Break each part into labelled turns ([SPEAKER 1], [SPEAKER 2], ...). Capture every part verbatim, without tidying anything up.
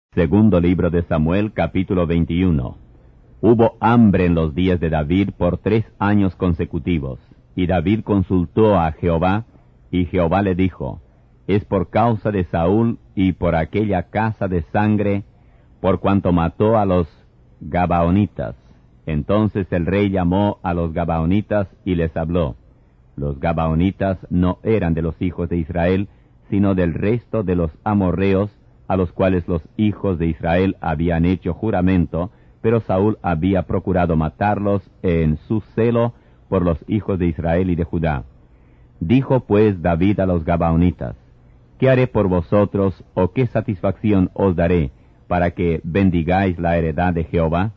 [SPEAKER 1] Segundo libro de Samuel, capítulo veintiuno. Hubo hambre en los días de David por tres años consecutivos, y David consultó a Jehová, y Jehová le dijo, es por causa de Saúl y por aquella casa de sangre, por cuanto mató a los Gabaonitas. Entonces el rey llamó a los Gabaonitas y les habló. Los Gabaonitas no eran de los hijos de Israel, sino del resto de los amorreos, a los cuales los hijos de Israel habían hecho juramento, pero Saúl había procurado matarlos en su celo por los hijos de Israel y de Judá. Dijo pues David a los Gabaonitas, ¿qué haré por vosotros, o qué satisfacción os daré, para que bendigáis la heredad de Jehová?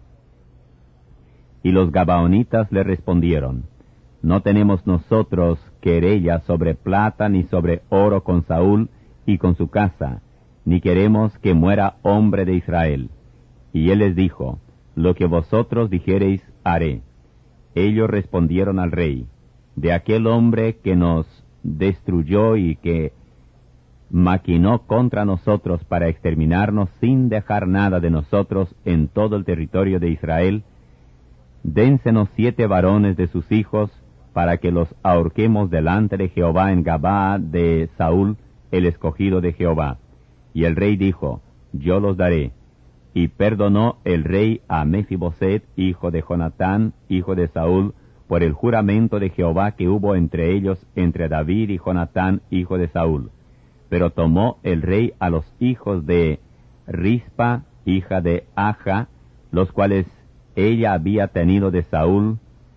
[SPEAKER 1] Y los Gabaonitas le respondieron, no tenemos nosotros querella sobre plata ni sobre oro con Saúl y con su casa, ni queremos que muera hombre de Israel. Y él les dijo, lo que vosotros dijereis haré. Ellos respondieron al rey, de aquel hombre que nos destruyó y que maquinó contra nosotros para exterminarnos sin dejar nada de nosotros en todo el territorio de Israel, dénsenos siete varones de sus hijos, para que los ahorquemos delante de Jehová en Gabaa de Saúl, el escogido de Jehová. Y el rey dijo, yo los daré. Y perdonó el rey a Mefiboset, hijo de Jonatán, hijo de Saúl, por el juramento de Jehová que hubo entre ellos, entre David y Jonatán, hijo de Saúl. Pero tomó el rey a los hijos de Rispa, hija de Aja, los cuales ella había tenido de Saúl,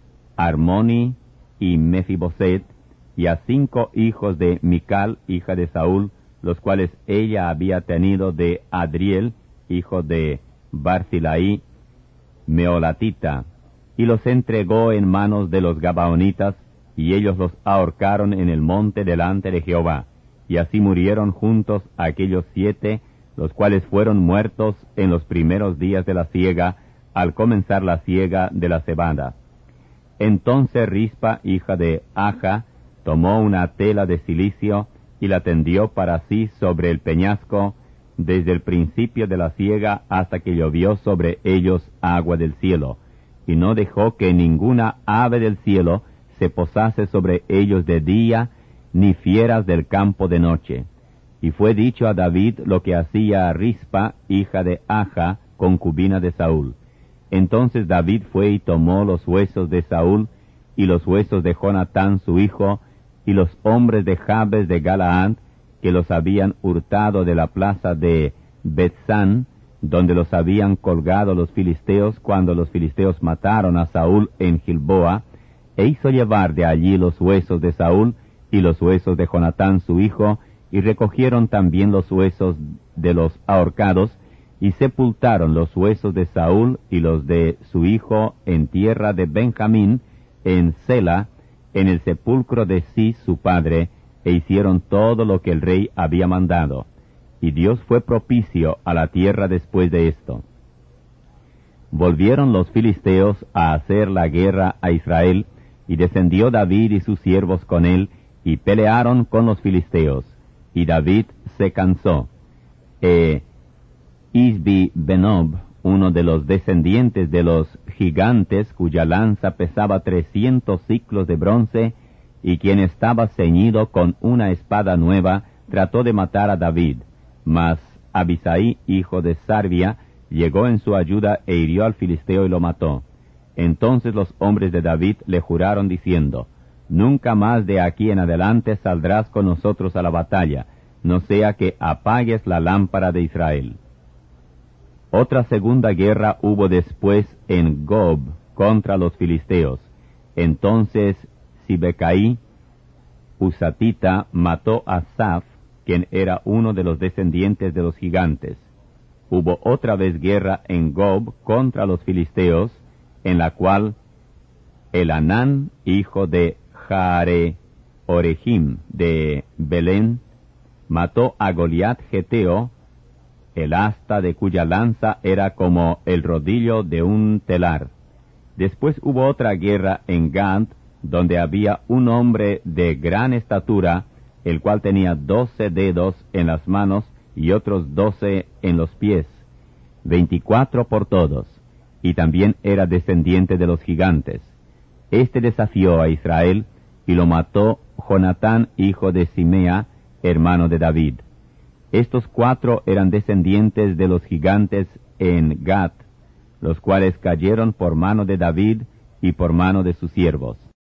[SPEAKER 1] Armoni y Mefiboset, y a cinco hijos de Mical, hija de Saúl, los cuales ella había tenido de Adriel, hijo de Barzilai, Meolatita, y los entregó en manos de los Gabaonitas, y ellos los ahorcaron en el monte delante de Jehová. Y así murieron juntos aquellos siete, los cuales fueron muertos en los primeros días de la siega, al comenzar la siega de la cebada. Entonces Rispa, hija de Aja, tomó una tela de cilicio, y la tendió para sí sobre el peñasco, desde el principio de la siega hasta que llovió sobre ellos agua del cielo, y no dejó que ninguna ave del cielo se posase sobre ellos de día, ni fieras del campo de noche. Y fue dicho a David lo que hacía Rispa, hija de Aja, concubina de Saúl. Entonces David fue y tomó los huesos de Saúl, y los huesos de Jonatán su hijo, y los hombres de Jabes de Galaad, que los habían hurtado de la plaza de Bethsan, donde los habían colgado los filisteos cuando los filisteos mataron a Saúl en Gilboa, e hizo llevar de allí los huesos de Saúl y los huesos de Jonatán su hijo, y recogieron también los huesos de los ahorcados, y sepultaron los huesos de Saúl y los de su hijo en tierra de Benjamín, en Sela, en el sepulcro de Cis su padre, e hicieron todo lo que el rey había mandado. Y Dios fue propicio a la tierra después de esto. Volvieron los filisteos a hacer la guerra a Israel, y descendió David y sus siervos con él, y pelearon con los filisteos. Y David se cansó. E Isbi Benob, uno de los descendientes de los gigantes, cuya lanza pesaba trescientos siclos de bronce, y quien estaba ceñido con una espada nueva, trató de matar a David. Mas Abisai, hijo de Sarvia, llegó en su ayuda e hirió al filisteo y lo mató. Entonces los hombres de David le juraron diciendo, nunca más de aquí en adelante saldrás con nosotros a la batalla, no sea que apagues la lámpara de Israel. Otra segunda guerra hubo después en Gob contra los filisteos. Entonces Sibecaí, Usatita, mató a Saf, quien era uno de los descendientes de los gigantes. Hubo otra vez guerra en Gob contra los filisteos, en la cual Elanán, hijo de Jaare-Orejim de Belén, mató a Goliat Geteo, el asta de cuya lanza era como el rodillo de un telar. Después hubo otra guerra en Gad, donde había un hombre de gran estatura, el cual tenía doce dedos en las manos y otros doce en los pies, veinticuatro por todos, y también era descendiente de los gigantes. Este desafió a Israel, y lo mató Jonatán, hijo de Simea, hermano de David. Estos cuatro eran descendientes de los gigantes en Gat, los cuales cayeron por mano de David y por mano de sus siervos.